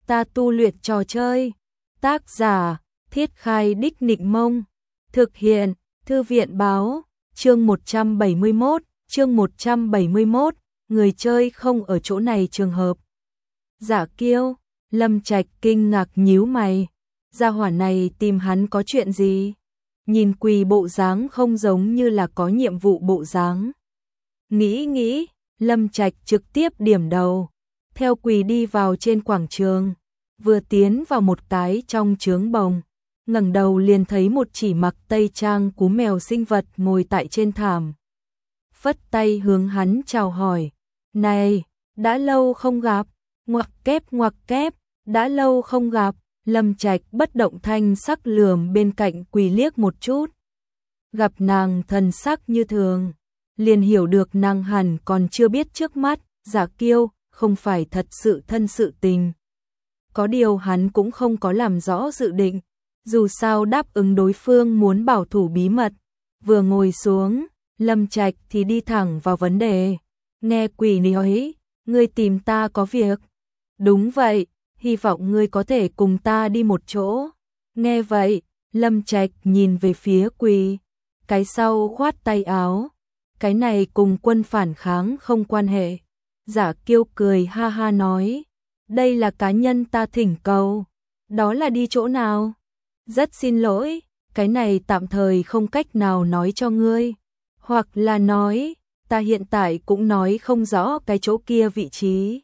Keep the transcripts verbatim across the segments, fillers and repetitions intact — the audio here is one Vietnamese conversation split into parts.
ta tu luyện trò chơi. Tác giả, Thiết Khai Đích Nịnh Mông. Thực hiện, Thư viện Báo. Chương một trăm bảy mươi mốt, chương một trăm bảy mươi mốt, người chơi không ở chỗ này trường hợp. Giả Kiêu, Lâm Trạch kinh ngạc nhíu mày. Gia hỏa này tìm hắn có chuyện gì? Nhìn Quỳ bộ dáng không giống như là có nhiệm vụ bộ dáng. Nghĩ nghĩ, Lâm Trạch trực tiếp điểm đầu. Theo Quỳ đi vào trên quảng trường, vừa tiến vào một cái trong trướng bồng, ngẩng đầu liền thấy một chỉ mặc tây trang cú mèo sinh vật ngồi tại trên thảm. Phất tay hướng hắn chào hỏi. Này, đã lâu không gặp, ngoặc kép ngoặc kép, đã lâu không gặp. Lâm Trạch bất động thanh sắc lườm bên cạnh Quỳ liếc một chút. Gặp nàng thần sắc như thường, liền hiểu được nàng hẳn còn chưa biết trước mắt, Giả Kiêu không phải thật sự thân sự tình. Có điều hắn cũng không có làm rõ dự định, dù sao đáp ứng đối phương muốn bảo thủ bí mật. Vừa ngồi xuống, Lâm Trạch thì đi thẳng vào vấn đề. Nghe Quỳ nói, ngươi tìm ta có việc. Đúng vậy, hy vọng ngươi có thể cùng ta đi một chỗ. Nghe vậy, Lâm Trạch nhìn về phía Quỳ, cái sau khoát tay áo. Cái này cùng quân phản kháng không quan hệ. Giả Kiêu cười ha ha nói, đây là cá nhân ta thỉnh cầu. Đó là đi chỗ nào? Rất xin lỗi, cái này tạm thời không cách nào nói cho ngươi. Hoặc là nói, ta hiện tại cũng nói không rõ cái chỗ kia vị trí.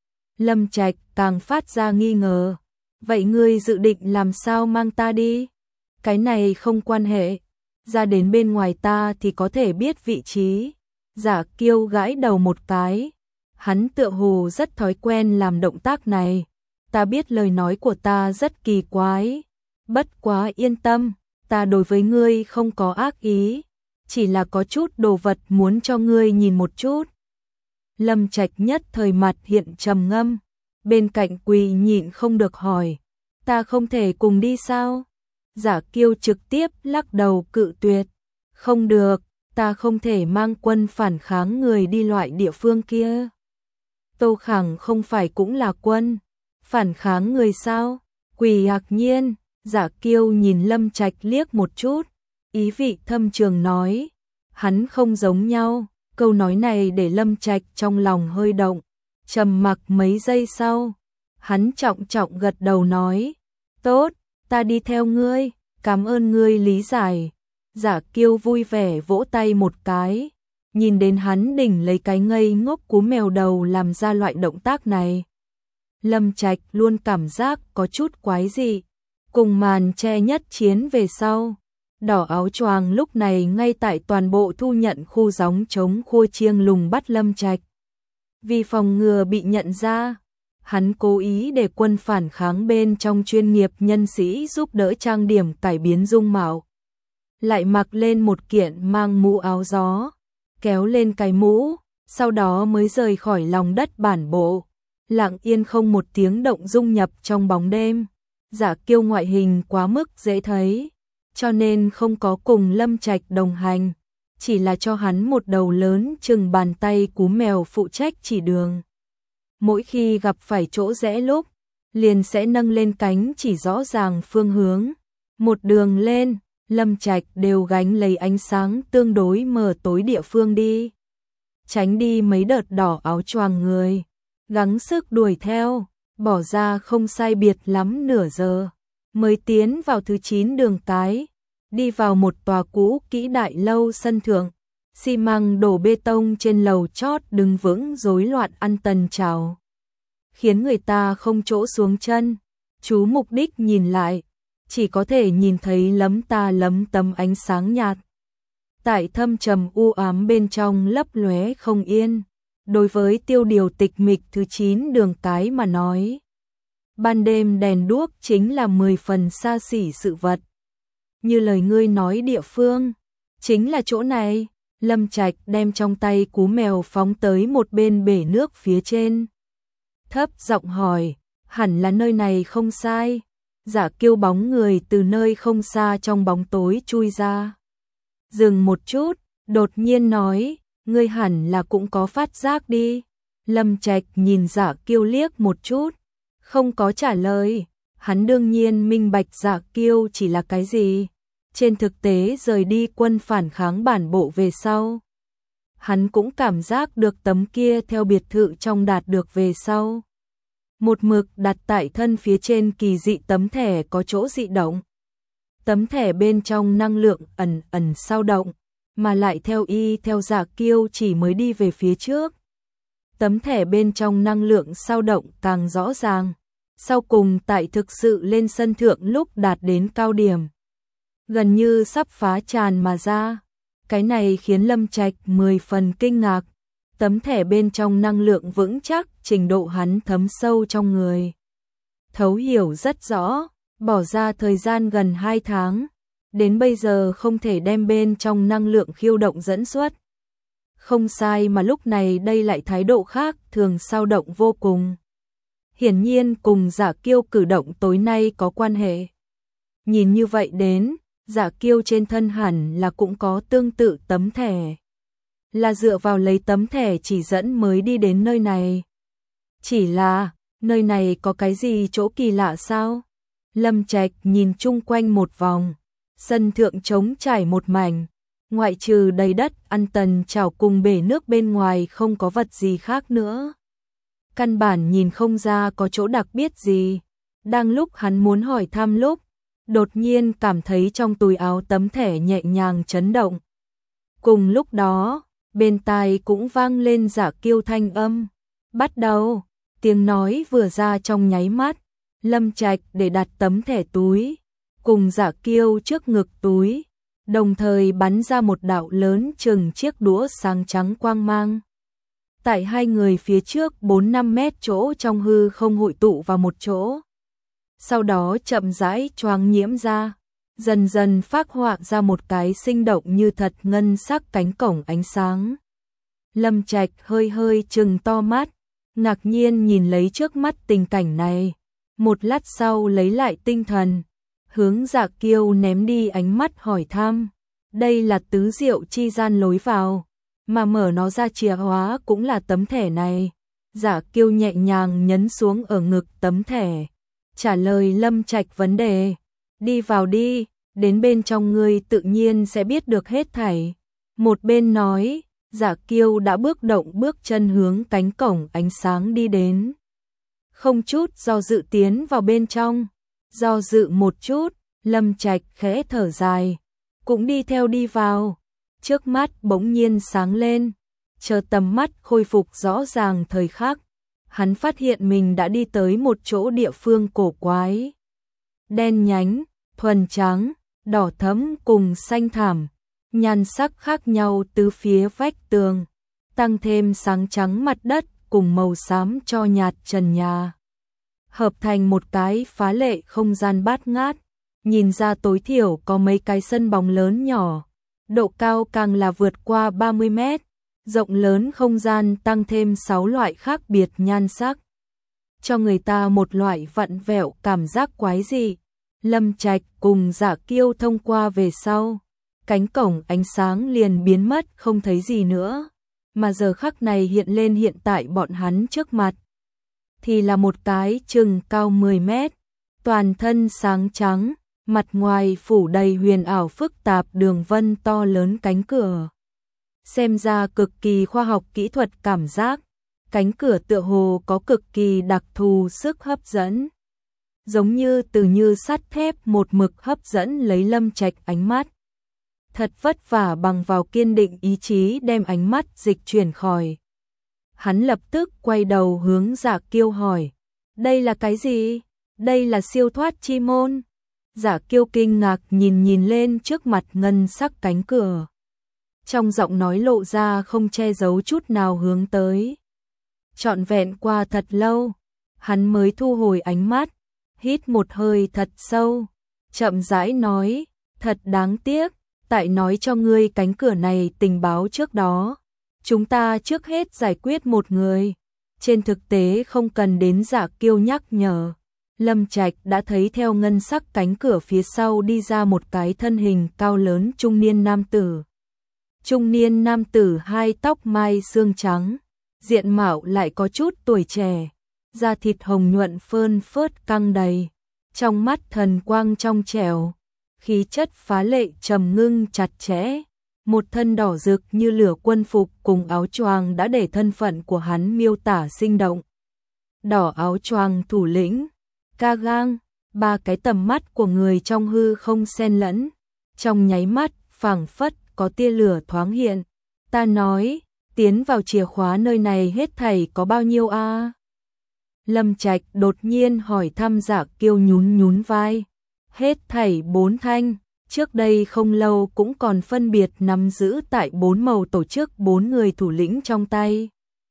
Lâm Trạch càng phát ra nghi ngờ. Vậy ngươi dự định làm sao mang ta đi? Cái này không quan hệ. Ra đến bên ngoài ta thì có thể biết vị trí. Giả Kiêu gãi đầu một cái. Hắn tựa hồ rất thói quen làm động tác này. Ta biết lời nói của ta rất kỳ quái. Bất quá yên tâm, ta đối với ngươi không có ác ý. Chỉ là có chút đồ vật muốn cho ngươi nhìn một chút. Lâm Trạch nhất thời mặt hiện trầm ngâm. Bên cạnh Quỳ nhịn không được hỏi, ta không thể cùng đi sao? Giả Kiêu trực tiếp lắc đầu cự tuyệt. Không được, ta không thể mang quân phản kháng người đi loại địa phương kia. Tô Khẳng không phải cũng là quân phản kháng người sao? Quỳ ngạc nhiên. Giả Kiêu nhìn Lâm Trạch liếc một chút, ý vị thâm trường nói, hắn không giống nhau. Câu nói này để Lâm Trạch trong lòng hơi động, trầm mặc mấy giây sau, hắn trọng trọng gật đầu nói, tốt, ta đi theo ngươi, cảm ơn ngươi lý giải. Giả Kiêu vui vẻ vỗ tay một cái, nhìn đến hắn đỉnh lấy cái ngây ngốc cú mèo đầu làm ra loại động tác này. Lâm Trạch luôn cảm giác có chút quái dị. Cùng màn che nhất chiến về sau, đỏ áo choàng lúc này ngay tại toàn bộ thu nhận khu gióng chống khua chiêng lùng bắt Lâm Trạch. Vì phòng ngừa bị nhận ra, hắn cố ý để quân phản kháng bên trong chuyên nghiệp nhân sĩ giúp đỡ trang điểm cải biến dung mạo. Lại mặc lên một kiện mang mũ áo gió, kéo lên cái mũ, sau đó mới rời khỏi lòng đất bản bộ, lặng yên không một tiếng động dung nhập trong bóng đêm. Giả Kiêu ngoại hình quá mức dễ thấy, cho nên không có cùng Lâm Trạch đồng hành, chỉ là cho hắn một đầu lớn chừng bàn tay cú mèo phụ trách chỉ đường. Mỗi khi gặp phải chỗ rẽ lúc, liền sẽ nâng lên cánh chỉ rõ ràng phương hướng. Một đường lên, Lâm Trạch đều gánh lấy ánh sáng tương đối mờ tối địa phương đi, tránh đi mấy đợt đỏ áo choàng người, gắng sức đuổi theo. Bỏ ra không sai biệt lắm nửa giờ, mới tiến vào thứ chín đường cái, đi vào một tòa cũ kỹ đại lâu sân thượng, xi măng đổ bê tông trên lầu chót đứng vững rối loạn ăn tần trào, khiến người ta không chỗ xuống chân. Chú mục đích nhìn lại, chỉ có thể nhìn thấy lấm ta lấm tấm ánh sáng nhạt. Tại thâm trầm u ám bên trong lấp lóe không yên. Đối với tiêu điều tịch mịch thứ chín đường cái mà nói, ban đêm đèn đuốc chính là mười phần xa xỉ sự vật. Như lời ngươi nói địa phương, chính là chỗ này. Lâm Trạch đem trong tay cú mèo phóng tới một bên bể nước phía trên. Thấp giọng hỏi, hẳn là nơi này không sai. Giả Kiêu bóng người từ nơi không xa trong bóng tối chui ra. Dừng một chút, đột nhiên nói, ngươi hẳn là cũng có phát giác đi. Lâm Trạch nhìn Giả Kiêu liếc một chút, không có trả lời. Hắn đương nhiên minh bạch Dạ Kiêu chỉ là cái gì. Trên thực tế rời đi quân phản kháng bản bộ về sau, hắn cũng cảm giác được tấm kia theo biệt thự trong đạt được về sau. Một mực đặt tại thân phía trên kỳ dị tấm thẻ có chỗ dị động. Tấm thẻ bên trong năng lượng ẩn ẩn sao động, mà lại theo y theo Dạ Kiêu chỉ mới đi về phía trước. Tấm thẻ bên trong năng lượng sao động càng rõ ràng, sau cùng tại thực sự lên sân thượng lúc đạt đến cao điểm, gần như sắp phá tràn mà ra. Cái này khiến Lâm Trạch mười phần kinh ngạc. Tấm thẻ bên trong năng lượng vững chắc, trình độ hắn thấm sâu trong người. Thấu hiểu rất rõ, bỏ ra thời gian gần hai tháng, đến bây giờ không thể đem bên trong năng lượng khiêu động dẫn xuất. Không sai, mà lúc này đây lại thái độ khác thường sao động vô cùng. Hiển nhiên cùng Dạ Kiêu cử động tối nay có quan hệ. Nhìn như vậy đến, Dạ Kiêu trên thân hẳn là cũng có tương tự tấm thẻ. Là dựa vào lấy tấm thẻ chỉ dẫn mới đi đến nơi này. Chỉ là, nơi này có cái gì chỗ kỳ lạ sao? Lâm Trạch nhìn chung quanh một vòng, sân thượng trống trải một mảnh, ngoại trừ đầy đất ăn tần chảo cùng bể nước bên ngoài không có vật gì khác nữa. Căn bản nhìn không ra có chỗ đặc biệt gì. Đang lúc hắn muốn hỏi thăm lúc, đột nhiên cảm thấy trong túi áo tấm thẻ nhẹ nhàng chấn động. Cùng lúc đó, bên tai cũng vang lên Dạ Kiêu thanh âm. Bắt đầu, tiếng nói vừa ra trong nháy mắt, Lâm Trạch để đặt tấm thẻ túi, cùng Dạ Kiêu trước ngực túi, đồng thời bắn ra một đạo lớn chừng chiếc đũa sáng trắng quang mang. Tại hai người phía trước bốn năm mét chỗ trong hư không hội tụ vào một chỗ. Sau đó chậm rãi choáng nhiễm ra, dần dần phác họa ra một cái sinh động như thật ngân sắc cánh cổng ánh sáng. Lâm Trạch hơi hơi trừng to mắt, ngạc nhiên nhìn lấy trước mắt tình cảnh này. Một lát sau lấy lại tinh thần, hướng Dạ Kiêu ném đi ánh mắt hỏi thăm. Đây là tứ diệu chi gian lối vào, mà mở nó ra chìa khóa cũng là tấm thẻ này. Dạ Kiêu nhẹ nhàng nhấn xuống ở ngực tấm thẻ, trả lời Lâm Trạch vấn đề. Đi vào đi, đến bên trong ngươi tự nhiên sẽ biết được hết thảy. Một bên nói, Dạ Kiêu đã bước động bước chân hướng cánh cổng ánh sáng đi đến. Không chút do dự tiến vào bên trong. Do dự một chút, Lâm Trạch khẽ thở dài, cũng đi theo đi vào. Trước mắt bỗng nhiên sáng lên, chờ tầm mắt khôi phục rõ ràng thời khắc, hắn phát hiện mình đã đi tới một chỗ địa phương cổ quái. Đen nhánh, thuần trắng, đỏ thẫm cùng xanh thảm, nhan sắc khác nhau từ phía vách tường, tăng thêm sáng trắng mặt đất cùng màu xám cho nhạt trần nhà, hợp thành một cái phá lệ không gian bát ngát. Nhìn ra tối thiểu có mấy cái sân bóng lớn nhỏ, độ cao càng là vượt qua ba mươi mét, rộng lớn không gian tăng thêm sáu loại khác biệt nhan sắc, cho người ta một loại vặn vẹo cảm giác quái dị. Lâm Trạch cùng Dạ Kiêu thông qua về sau, cánh cổng ánh sáng liền biến mất không thấy gì nữa, mà giờ khắc này hiện lên hiện tại bọn hắn trước mặt thì là một cái chừng cao mười mét, toàn thân sáng trắng, mặt ngoài phủ đầy huyền ảo phức tạp đường vân to lớn cánh cửa. Xem ra cực kỳ khoa học kỹ thuật cảm giác, cánh cửa tựa hồ có cực kỳ đặc thù sức hấp dẫn. Giống như từ như sắt thép một mực hấp dẫn lấy Lâm Trạch ánh mắt. Thật vất vả bằng vào kiên định ý chí đem ánh mắt dịch chuyển khỏi. Hắn lập tức quay đầu hướng Dạ Kiêu hỏi, đây là cái gì? Đây là siêu thoát chi môn. Dạ Kiêu kinh ngạc nhìn nhìn lên trước mặt ngân sắc cánh cửa. Trong giọng nói lộ ra không che giấu chút nào hướng tới. Trọn vẹn qua thật lâu, hắn mới thu hồi ánh mắt, hít một hơi thật sâu, chậm rãi nói, thật đáng tiếc, tại nói cho ngươi cánh cửa này tình báo trước đó. Chúng ta trước hết giải quyết một người. Trên thực tế không cần đến Dạ Kiêu nhắc nhở, Lâm Trạch đã thấy theo ngân sắc cánh cửa phía sau đi ra một cái thân hình cao lớn trung niên nam tử. Trung niên nam tử hai tóc mai xương trắng, diện mạo lại có chút tuổi trẻ, da thịt hồng nhuận phơn phớt căng đầy, trong mắt thần quang trong trẻo, khí chất phá lệ trầm ngưng chặt chẽ, một thân đỏ rực như lửa quân phục cùng áo choàng đã để thân phận của hắn miêu tả sinh động. Đỏ áo choàng thủ lĩnh, Kagang, ba cái tầm mắt của người trong hư không xen lẫn, trong nháy mắt phảng phất có tia lửa thoáng hiện. Ta nói, tiến vào chìa khóa nơi này hết thảy có bao nhiêu a? À? Lâm Trạch đột nhiên hỏi thăm Dạ Kiêu nhún nhún vai. Hết thảy bốn thanh, trước đây không lâu cũng còn phân biệt nắm giữ tại bốn màu tổ chức bốn người thủ lĩnh trong tay.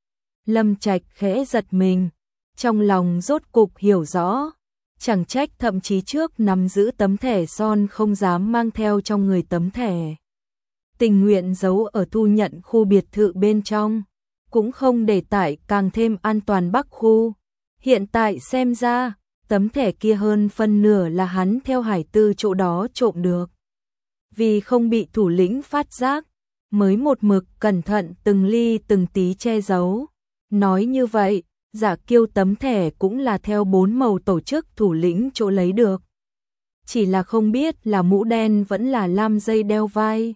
Lâm Trạch khẽ giật mình, trong lòng rốt cục hiểu rõ, chẳng trách thậm chí trước nắm giữ tấm thẻ son không dám mang theo trong người tấm thẻ. Tình nguyện giấu ở thu nhận khu biệt thự bên trong, cũng không để tại càng thêm an toàn Bắc khu. Hiện tại xem ra, tấm thẻ kia hơn phân nửa là hắn theo Hải Tư chỗ đó trộm được. Vì không bị thủ lĩnh phát giác, mới một mực cẩn thận từng ly từng tí che giấu. Nói như vậy, Dạ Kiêu tấm thẻ cũng là theo bốn màu tổ chức thủ lĩnh chỗ lấy được. Chỉ là không biết là mũ đen vẫn là lam dây đeo vai.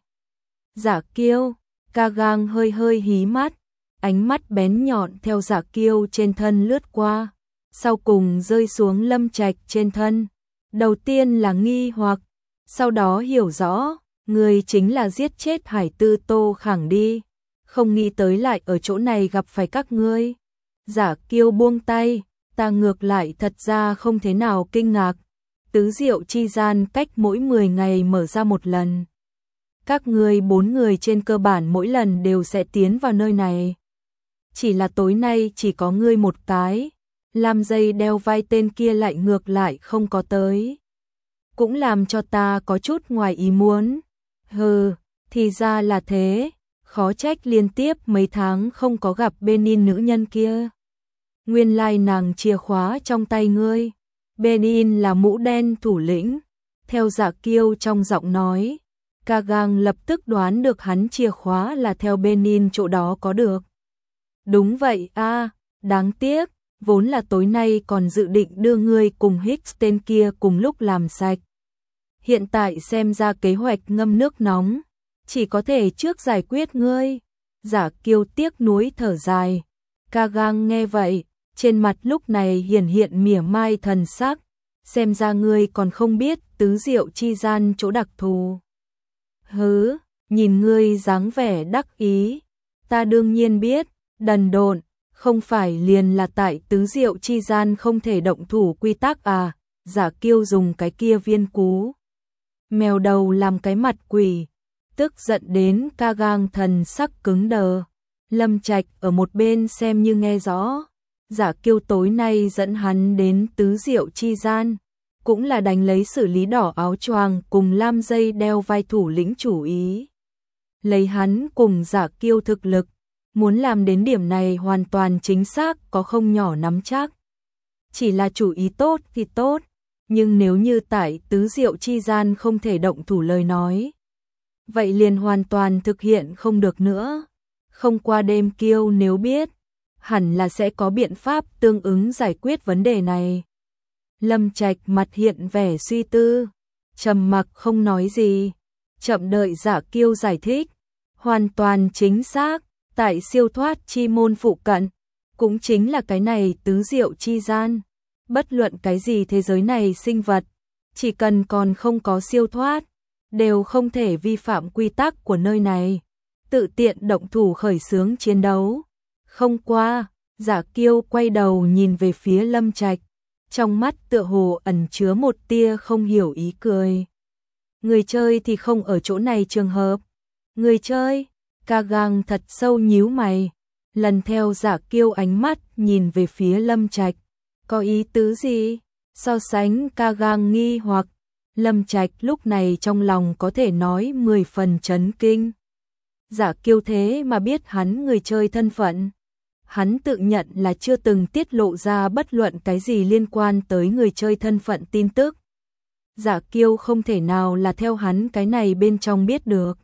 Dạ Kiêu, Kagang hơi hơi hí mắt, ánh mắt bén nhọn theo Dạ Kiêu trên thân lướt qua, sau cùng rơi xuống Lâm Trạch trên thân. Đầu tiên là nghi hoặc, sau đó hiểu rõ, người chính là giết chết Hải Tư Tô Khẳng đi, không nghĩ tới lại ở chỗ này gặp phải các ngươi. Dạ Kiêu buông tay, ta ngược lại thật ra không thế nào kinh ngạc, tứ diệu chi gian cách mỗi mười ngày mở ra một lần. Các ngươi bốn người trên cơ bản mỗi lần đều sẽ tiến vào nơi này. Chỉ là tối nay chỉ có ngươi một cái, làm dây đeo vai tên kia lại ngược lại không có tới. Cũng làm cho ta có chút ngoài ý muốn. Hừ, thì ra là thế, khó trách liên tiếp mấy tháng không có gặp Benin nữ nhân kia. Nguyên lai nàng chìa khóa trong tay ngươi. Benin là mũ đen thủ lĩnh. Theo Dạ Kiêu trong giọng nói, Kagang lập tức đoán được hắn chìa khóa là theo Benin chỗ đó có được. Đúng vậy a, à, đáng tiếc, vốn là tối nay còn dự định đưa ngươi cùng Hicks tên kia cùng lúc làm sạch. Hiện tại xem ra kế hoạch ngâm nước nóng, chỉ có thể trước giải quyết ngươi. Dạ Kiêu tiếc nuối thở dài. Kagang nghe vậy, trên mặt lúc này hiển hiện mỉa mai thần sắc, xem ra ngươi còn không biết tứ diệu chi gian chỗ đặc thù. Hứ, nhìn ngươi dáng vẻ đắc ý, ta đương nhiên biết, đần độn, không phải liền là tại tứ diệu chi gian không thể động thủ quy tắc à? Dạ Kiêu dùng cái kia viên cú mèo đầu làm cái mặt quỷ, tức giận đến Kagang thần sắc cứng đờ. Lâm Trạch ở một bên xem như nghe rõ, Dạ Kiêu tối nay dẫn hắn đến tứ diệu chi gian, cũng là đánh lấy xử lý đỏ áo choàng cùng lam dây đeo vai thủ lĩnh chủ ý. Lấy hắn cùng Dạ Kiêu thực lực, muốn làm đến điểm này hoàn toàn chính xác có không nhỏ nắm chắc. Chỉ là chủ ý tốt thì tốt, nhưng nếu như tại tứ diệu chi gian không thể động thủ lời nói, vậy liền hoàn toàn thực hiện không được nữa. Không qua đêm Kiêu nếu biết, hẳn là sẽ có biện pháp tương ứng giải quyết vấn đề này. Lâm Trạch mặt hiện vẻ suy tư, trầm mặc không nói gì, chậm đợi Dạ Kiêu giải thích. Hoàn toàn chính xác, tại siêu thoát chi môn phụ cận, cũng chính là cái này tứ diệu chi gian. Bất luận cái gì thế giới này sinh vật, chỉ cần còn không có siêu thoát, đều không thể vi phạm quy tắc của nơi này, tự tiện động thủ khởi xướng chiến đấu. Không qua, Dạ Kiêu quay đầu nhìn về phía Lâm Trạch, trong mắt tựa hồ ẩn chứa một tia không hiểu ý cười. Người chơi thì không ở chỗ này trường hợp. Người chơi, Kagang thật sâu nhíu mày, lần theo Dạ Kiêu ánh mắt nhìn về phía Lâm Trạch. Có ý tứ gì? So sánh Kagang nghi hoặc, Lâm Trạch lúc này trong lòng có thể nói mười phần chấn kinh. Dạ Kiêu thế mà biết hắn người chơi thân phận. Hắn tự nhận là chưa từng tiết lộ ra bất luận cái gì liên quan tới người chơi thân phận tin tức. Dạ Kiêu không thể nào là theo hắn cái này bên trong biết được.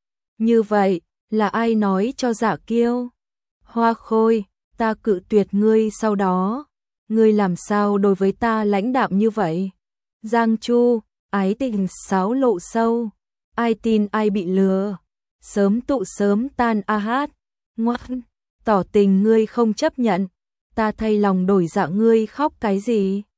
Như vậy, là ai nói cho Dạ Kiêu? Hoa Khôi, ta cự tuyệt ngươi sau đó. ngươi làm sao đối với ta lãnh đạm như vậy? Giang Chu, ái tình sáo lộ sâu, ai tin ai bị lừa, sớm tụ sớm tan a hát, ngoan, tỏ tình ngươi không chấp nhận, ta thay lòng đổi dạ ngươi khóc cái gì?